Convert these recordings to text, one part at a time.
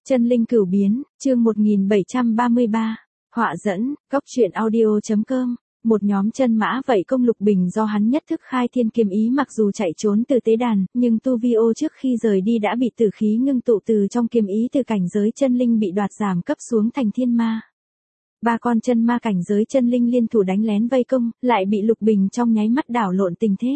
Chân linh cửu biến, chương 1733. Họa dẫn, góc truyện audio.com. Một nhóm chân mã vậy công Lục Bình do hắn nhất thức khai thiên kiếm ý, mặc dù chạy trốn từ tế đàn, nhưng tu vi ô trước khi rời đi đã bị tử khí ngưng tụ từ trong kiếm ý, từ cảnh giới chân linh bị đoạt giảm cấp xuống thành thiên ma. Ba con chân ma cảnh giới chân linh liên thủ đánh lén vây công, lại bị Lục Bình trong nháy mắt đảo lộn tình thế.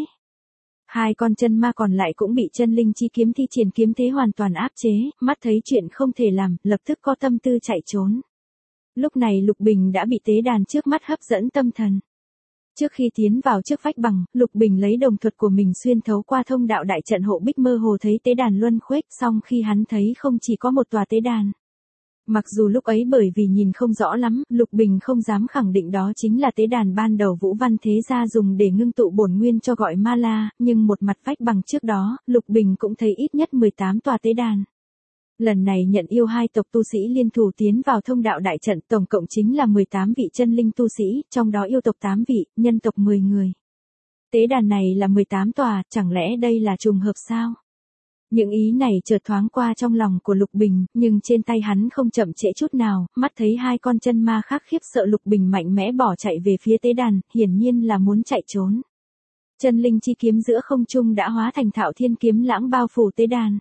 Hai con chân ma còn lại cũng bị chân linh chi kiếm thi triển kiếm thế hoàn toàn áp chế, mắt thấy chuyện không thể làm, lập tức có tâm tư chạy trốn. Lúc này Lục Bình đã bị tế đàn trước mắt hấp dẫn tâm thần. Trước khi tiến vào trước vách bằng, Lục Bình lấy đồng thuật của mình xuyên thấu qua thông đạo đại trận hộ bích, mơ hồ thấy tế đàn luân khuếch, song khi hắn thấy không chỉ có một tòa tế đàn. Mặc dù lúc ấy bởi vì nhìn không rõ lắm, Lục Bình không dám khẳng định đó chính là tế đàn ban đầu Vũ Văn Thế Gia dùng để ngưng tụ bổn nguyên cho gọi ma la, nhưng một mặt vách bằng trước đó, Lục Bình cũng thấy ít nhất 18 tòa tế đàn. Lần này nhận yêu hai tộc tu sĩ liên thủ tiến vào thông đạo đại trận, tổng cộng chính là 18 vị chân linh tu sĩ, trong đó yêu tộc 8 vị, nhân tộc 10 người. Tế đàn này là 18 tòa, chẳng lẽ đây là trùng hợp sao? Những ý này chợt thoáng qua trong lòng của Lục Bình, nhưng trên tay hắn không chậm trễ chút nào, mắt thấy hai con chân ma khác khiếp sợ, Lục Bình mạnh mẽ bỏ chạy về phía tế đàn, hiển nhiên là muốn chạy trốn. Chân linh chi kiếm giữa không trung đã hóa thành Thạo Thiên kiếm lãng bao phủ tế đàn.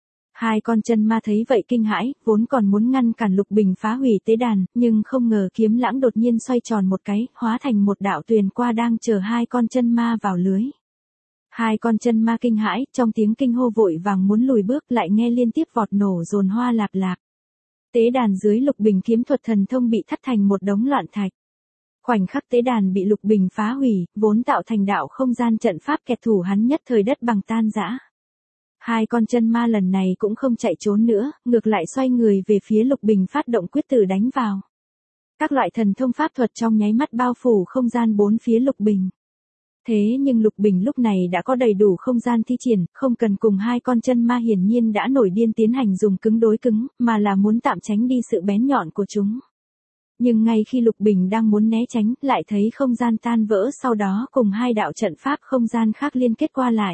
Hai con chân ma thấy vậy kinh hãi, vốn còn muốn ngăn cản Lục Bình phá hủy tế đàn, nhưng không ngờ kiếm lãng đột nhiên xoay tròn một cái, hóa thành một đạo tuyền qua đang chờ hai con chân ma vào lưới. Hai con chân ma kinh hãi, trong tiếng kinh hô vội vàng muốn lùi bước, lại nghe liên tiếp vọt nổ dồn hoa lạp lạp. Tế đàn dưới Lục Bình kiếm thuật thần thông bị thắt thành một đống loạn thạch. Khoảnh khắc tế đàn bị Lục Bình phá hủy, vốn tạo thành đạo không gian trận pháp kẹt thủ hắn nhất thời đất bằng tan rã. Hai con chân ma lần này cũng không chạy trốn nữa, ngược lại xoay người về phía Lục Bình phát động quyết tử đánh vào. Các loại thần thông pháp thuật trong nháy mắt bao phủ không gian bốn phía Lục Bình. Thế nhưng Lục Bình lúc này đã có đầy đủ không gian thi triển, không cần cùng hai con chân ma hiển nhiên đã nổi điên tiến hành dùng cứng đối cứng, mà là muốn tạm tránh đi sự bén nhọn của chúng. Nhưng ngay khi Lục Bình đang muốn né tránh, lại thấy không gian tan vỡ, sau đó cùng hai đạo trận pháp không gian khác liên kết qua lại.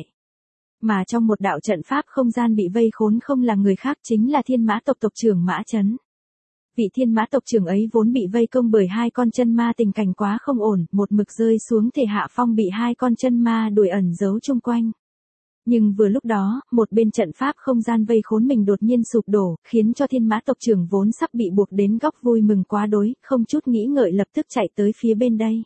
Mà trong một đạo trận pháp không gian bị vây khốn không là người khác, chính là Thiên Mã tộc tộc trưởng Mã Chấn. Vị Thiên Mã tộc trưởng ấy vốn bị vây công bởi hai con chân ma, tình cảnh quá không ổn, một mực rơi xuống thể hạ phong, bị hai con chân ma đuổi ẩn giấu chung quanh. Nhưng vừa lúc đó, một bên trận pháp không gian vây khốn mình đột nhiên sụp đổ, khiến cho Thiên Mã tộc trưởng vốn sắp bị buộc đến góc vui mừng quá đỗi, không chút nghĩ ngợi lập tức chạy tới phía bên đây.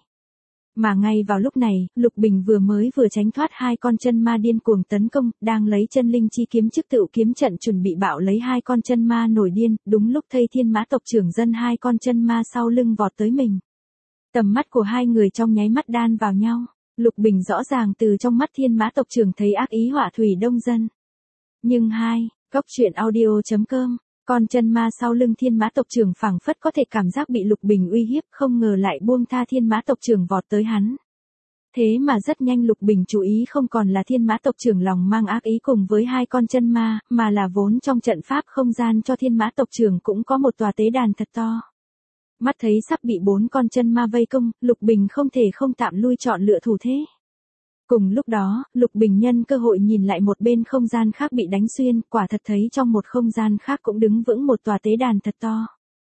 Mà ngay vào lúc này, Lục Bình vừa tránh thoát hai con chân ma điên cuồng tấn công, đang lấy chân linh chi kiếm chức tựu kiếm trận chuẩn bị bạo lấy hai con chân ma nổi điên, đúng lúc thấy Thiên Mã tộc trưởng dân hai con chân ma sau lưng vọt tới mình. Tầm mắt của hai người trong nháy mắt đan vào nhau, Lục Bình rõ ràng từ trong mắt Thiên Mã tộc trưởng thấy ác ý hỏa thủy đông dân. Nhưng góc truyện audio.com. Con chân ma sau lưng Thiên Mã tộc trưởng phảng phất có thể cảm giác bị Lục Bình uy hiếp, không ngờ lại buông tha Thiên Mã tộc trưởng vọt tới hắn. Thế mà rất nhanh Lục Bình chú ý không còn là Thiên Mã tộc trưởng lòng mang ác ý cùng với hai con chân ma, mà là vốn trong trận pháp không gian cho Thiên Mã tộc trưởng cũng có một tòa tế đàn thật to. Mắt thấy sắp bị bốn con chân ma vây công, Lục Bình không thể không tạm lui chọn lựa thủ thế. Cùng lúc đó, Lục Bình nhân cơ hội nhìn lại một bên không gian khác bị đánh xuyên, quả thật thấy trong một không gian khác cũng đứng vững một tòa tế đàn thật to.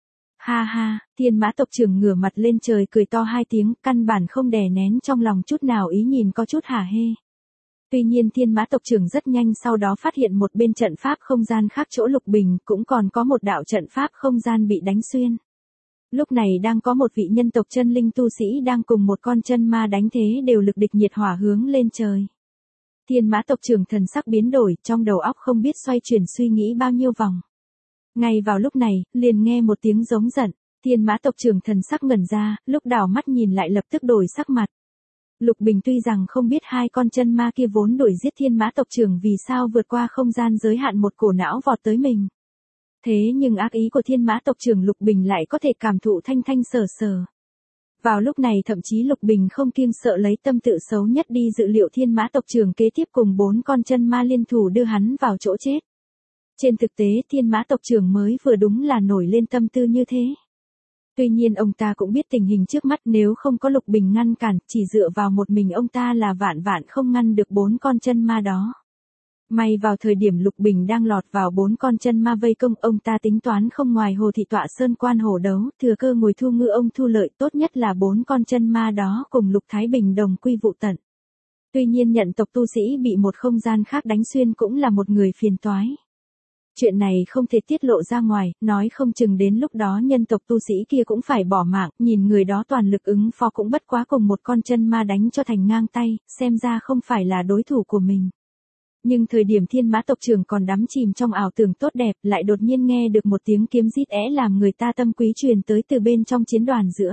Ha ha, Thiên Mã tộc trưởng ngửa mặt lên trời cười to hai tiếng, căn bản không đè nén trong lòng chút nào ý nhìn có chút hả hê. Tuy nhiên Thiên Mã tộc trưởng rất nhanh sau đó phát hiện một bên trận pháp không gian khác chỗ Lục Bình cũng còn có một đạo trận pháp không gian bị đánh xuyên. Lúc này đang có một vị nhân tộc chân linh tu sĩ đang cùng một con chân ma đánh thế đều lực địch nhiệt hỏa hướng lên trời. Thiên Mã tộc trưởng thần sắc biến đổi, trong đầu óc không biết xoay chuyển suy nghĩ bao nhiêu vòng. Ngay vào lúc này, liền nghe một tiếng giống giận, Thiên Mã tộc trưởng thần sắc ngẩn ra, lúc đảo mắt nhìn lại lập tức đổi sắc mặt. Lục Bình tuy rằng không biết hai con chân ma kia vốn đuổi giết Thiên Mã tộc trưởng vì sao vượt qua không gian giới hạn một cổ não vọt tới mình. Thế nhưng ác ý của Thiên Mã tộc trưởng Lục Bình lại có thể cảm thụ thanh thanh sở sở. Vào lúc này thậm chí Lục Bình không kiêng sợ lấy tâm tự xấu nhất đi dự liệu Thiên Mã tộc trưởng kế tiếp cùng bốn con chân ma liên thủ đưa hắn vào chỗ chết. Trên thực tế Thiên Mã tộc trưởng mới vừa đúng là nổi lên tâm tư như thế. Tuy nhiên ông ta cũng biết tình hình trước mắt, nếu không có Lục Bình ngăn cản, chỉ dựa vào một mình ông ta là vạn vạn không ngăn được bốn con chân ma đó. May vào thời điểm Lục Bình đang lọt vào 4 con chân ma vây công, ông ta tính toán không ngoài Hồ Thị tọa sơn quan hổ đấu, thừa cơ ngồi thu ngư ông thu lợi, tốt nhất là 4 con chân ma đó cùng Lục Thái Bình đồng quy vụ tận. Tuy nhiên nhận tộc tu sĩ bị một không gian khác đánh xuyên cũng là một người phiền toái. Chuyện này không thể tiết lộ ra ngoài, nói không chừng đến lúc đó nhân tộc tu sĩ kia cũng phải bỏ mạng, nhìn người đó toàn lực ứng phó cũng bất quá cùng một con chân ma đánh cho thành ngang tay, xem ra không phải là đối thủ của mình. Nhưng thời điểm Thiên Mã tộc trưởng còn đắm chìm trong ảo tưởng tốt đẹp, lại đột nhiên nghe được một tiếng kiếm rít làm người ta tâm quý truyền tới từ bên trong chiến đoàn giữa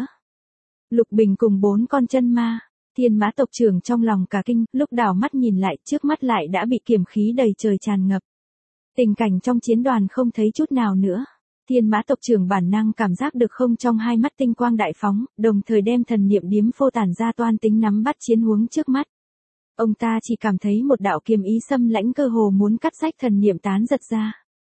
Lục Bình cùng 4 con chân ma. Thiên Mã tộc trưởng trong lòng cả kinh, lúc đảo mắt nhìn lại, trước mắt lại đã bị kiếm khí đầy trời tràn ngập. Tình cảnh trong chiến đoàn không thấy chút nào nữa. Thiên Mã tộc trưởng bản năng cảm giác được không trong hai mắt tinh quang đại phóng, đồng thời đem thần niệm điếm phô tản ra toan tính nắm bắt chiến huống trước mắt. Ông ta chỉ cảm thấy một đạo kiếm ý xâm lãnh cơ hồ muốn cắt rách thần niệm tán giật ra.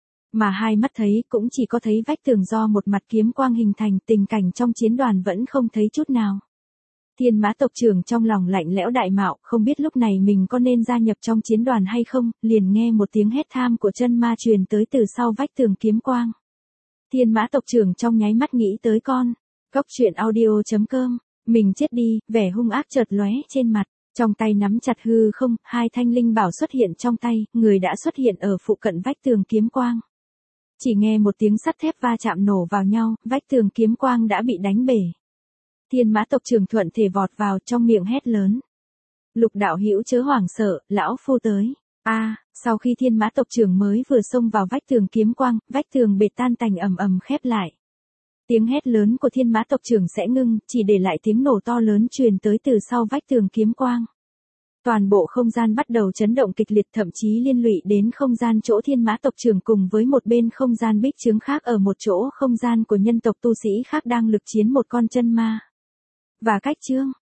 Mà hai mắt thấy cũng chỉ có thấy vách tường do một mặt kiếm quang hình thành, tình cảnh trong chiến đoàn vẫn không thấy chút nào. Thiên Mã tộc trưởng trong lòng lạnh lẽo đại mạo, không biết lúc này mình có nên gia nhập trong chiến đoàn hay không, liền nghe một tiếng hét tham của chân ma truyền tới từ sau vách tường kiếm quang. Thiên Mã tộc trưởng trong nháy mắt nghĩ tới con. Cóc truyện audio.com, mình chết đi, vẻ hung ác chợt lóe trên mặt. Trong tay nắm chặt hư không, 2 thanh linh bảo xuất hiện trong tay, người đã xuất hiện ở phụ cận vách tường kiếm quang. Chỉ nghe một tiếng sắt thép va chạm nổ vào nhau, vách tường kiếm quang đã bị đánh bể. Thiên Mã tộc trưởng thuận thể vọt vào, trong miệng hét lớn. Lục đạo hữu chớ hoảng sợ, lão phu tới. Sau khi Thiên Mã tộc trưởng mới vừa xông vào vách tường kiếm quang, vách tường bệt tan tành ầm ầm khép lại. Tiếng hét lớn của Thiên Mã tộc trưởng sẽ ngưng, chỉ để lại tiếng nổ to lớn truyền tới từ sau vách tường kiếm quang. Toàn bộ không gian bắt đầu chấn động kịch liệt, thậm chí liên lụy đến không gian chỗ Thiên Mã tộc trưởng cùng với một bên không gian bích chướng khác ở một chỗ không gian của nhân tộc tu sĩ khác đang lực chiến một con chân ma. Và cách chương